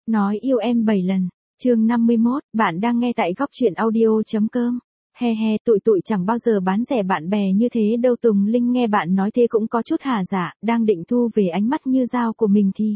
Nói yêu em 7 lần. Chương 51, bạn đang nghe tại goctruyện audio.com. He he, tụi chẳng bao giờ bán rẻ bạn bè như thế đâu. Tùng Linh nghe bạn nói thế cũng có chút hả dạ, đang định thu về ánh mắt như dao của mình thì.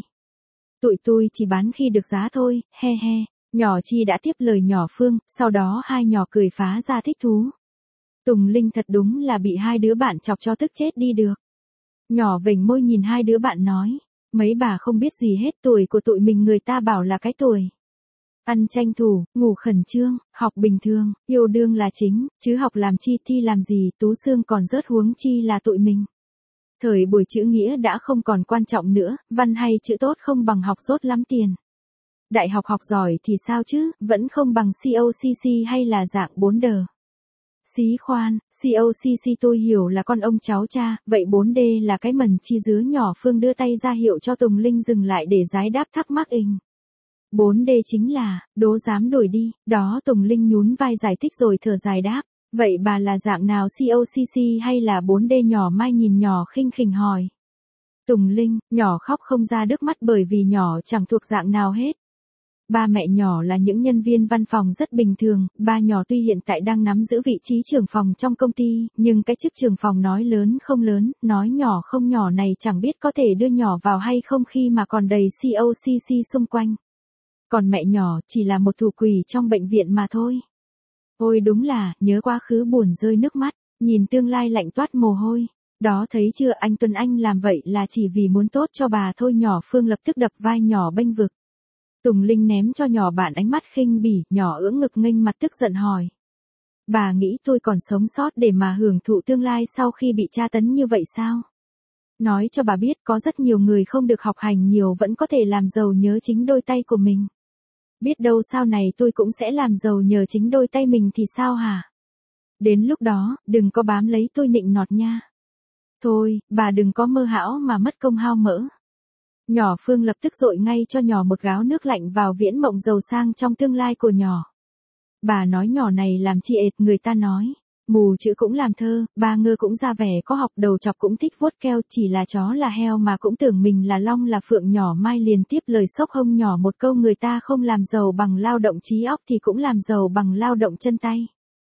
Tụi chỉ bán khi được giá thôi, he he. Nhỏ Chi đã tiếp lời nhỏ Phương, sau đó hai nhỏ cười phá ra thích thú. Tùng Linh thật đúng là bị hai đứa bạn chọc cho tức chết đi được. Nhỏ vểnh môi nhìn hai đứa bạn nói. Mấy bà không biết gì hết, tuổi của tụi mình người ta bảo là cái tuổi. Ăn tranh thủ, ngủ khẩn trương, học bình thường, yêu đương là chính, chứ học làm chi thi làm gì, Tú Sương còn rớt huống chi là tụi mình. Thời buổi chữ nghĩa đã không còn quan trọng nữa, văn hay chữ tốt không bằng học dốt lắm tiền. Đại học học giỏi thì sao chứ, vẫn không bằng COCC hay là dạng 4D. Xí khoan, COCC tôi hiểu là con ông cháu cha, vậy 4D là cái mần chi dứa. Nhỏ Phương đưa tay ra hiệu cho Tùng Linh dừng lại để giải đáp thắc mắc ình. 4D chính là, đố dám đổi đi, đó. Tùng Linh nhún vai giải thích rồi thở dài đáp. Vậy bà là dạng nào, COCC hay là 4D? Nhỏ Mai nhìn nhỏ khinh khỉnh hỏi. Tùng Linh, nhỏ khóc không ra nước mắt bởi vì nhỏ chẳng thuộc dạng nào hết. Ba mẹ nhỏ là những nhân viên văn phòng rất bình thường, ba nhỏ tuy hiện tại đang nắm giữ vị trí trưởng phòng trong công ty, nhưng cái chức trưởng phòng nói lớn không lớn, nói nhỏ không nhỏ này chẳng biết có thể đưa nhỏ vào hay không khi mà còn đầy COCC xung quanh. Còn mẹ nhỏ chỉ là một thủ quỷ trong bệnh viện mà thôi. Ôi đúng là, nhớ quá khứ buồn rơi nước mắt, nhìn tương lai lạnh toát mồ hôi. Đó thấy chưa, anh Tuấn Anh làm vậy là chỉ vì muốn tốt cho bà thôi. Nhỏ Phương lập tức đập vai nhỏ bênh vực. Tùng Linh ném cho nhỏ bạn ánh mắt khinh bỉ, nhỏ ưỡn ngực nghênh mặt tức giận hỏi. Bà nghĩ tôi còn sống sót để mà hưởng thụ tương lai sau khi bị tra tấn như vậy sao? Nói cho bà biết có rất nhiều người không được học hành nhiều vẫn có thể làm giàu nhớ chính đôi tay của mình. Biết đâu sau này tôi cũng sẽ làm giàu nhờ chính đôi tay mình thì sao hả? Đến lúc đó, đừng có bám lấy tôi nịnh nọt nha. Thôi, bà đừng có mơ hão mà mất công hao mỡ. Nhỏ Phương lập tức dội ngay cho nhỏ một gáo nước lạnh vào viễn mộng giàu sang trong tương lai của nhỏ. Bà nói nhỏ này làm chi ệt, người ta nói. Mù chữ cũng làm thơ, ba ngơ cũng ra vẻ có học, đầu chọc cũng thích vuốt keo, chỉ là chó là heo mà cũng tưởng mình là long là phượng. Nhỏ Mai liền tiếp lời xốc hông nhỏ một câu, người ta không làm giàu bằng lao động trí óc thì cũng làm giàu bằng lao động chân tay.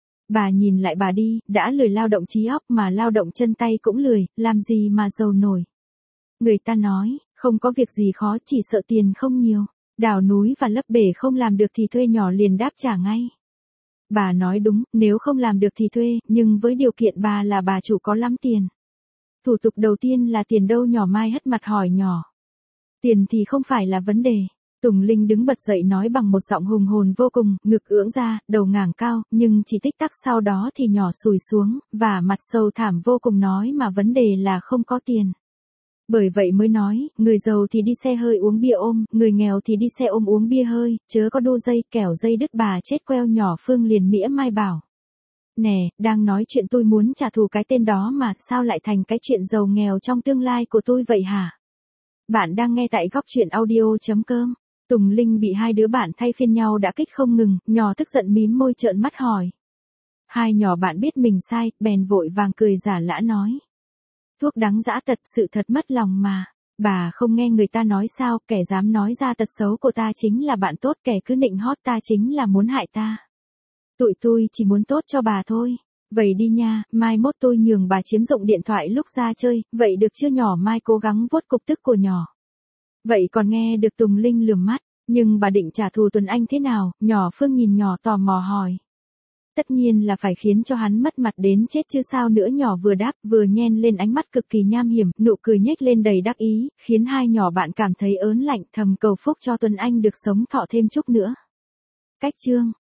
Bà nhìn lại bà đi, đã lười lao động trí óc mà lao động chân tay cũng lười, làm gì mà giàu nổi. Người ta nói, không có việc gì khó, chỉ sợ tiền không nhiều. Đào núi và lấp bể không làm được thì thuê. Nhỏ liền đáp trả ngay. Bà nói đúng, nếu không làm được thì thuê, nhưng với điều kiện bà là bà chủ có lắm tiền. Thủ tục đầu tiên là tiền đâu? Nhỏ Mai hất mặt hỏi nhỏ. Tiền thì không phải là vấn đề. Tùng Linh đứng bật dậy nói bằng một giọng hùng hồn vô cùng, ngực ưỡn ra, đầu ngẩng cao, nhưng chỉ tích tắc sau đó thì nhỏ xùi xuống, và mặt sầu thảm vô cùng nói mà vấn đề là không có tiền. Bởi vậy mới nói, người giàu thì đi xe hơi uống bia ôm, người nghèo thì đi xe ôm uống bia hơi, chớ có đu dây, kẻo dây đứt bà chết queo. Nhỏ Phương liền mỉa mai bảo. Nè, đang nói chuyện tôi muốn trả thù cái tên đó mà, sao lại thành cái chuyện giàu nghèo trong tương lai của tôi vậy hả? Bạn đang nghe tại goctruyện audio.com. Tùng Linh bị hai đứa bạn thay phiên nhau đã kích không ngừng, nhỏ tức giận mím môi trợn mắt hỏi. Hai nhỏ bạn biết mình sai, bèn vội vàng cười giả lã nói. Thuốc đắng dã tật, sự thật mất lòng mà. Bà không nghe người ta nói sao, kẻ dám nói ra tật xấu của ta chính là bạn tốt, kẻ cứ nịnh hót ta chính là muốn hại ta. Tôi chỉ muốn tốt cho bà thôi. Vậy đi nha, mai mốt tôi nhường bà chiếm dụng điện thoại lúc ra chơi, vậy được chưa? Nhỏ Mai cố gắng vuốt cục tức của nhỏ. Vậy còn nghe được. Tùng Linh lườm mắt, nhưng bà định trả thù Tuấn Anh thế nào? Nhỏ Phương nhìn nhỏ tò mò hỏi. Tất nhiên là phải khiến cho hắn mất mặt đến chết chứ sao nữa. Nhỏ vừa đáp vừa nhen lên ánh mắt cực kỳ nham hiểm, nụ cười nhếch lên đầy đắc ý, khiến hai nhỏ bạn cảm thấy ớn lạnh, thầm cầu phúc cho Tuấn Anh được sống thọ thêm chút nữa. Cách chương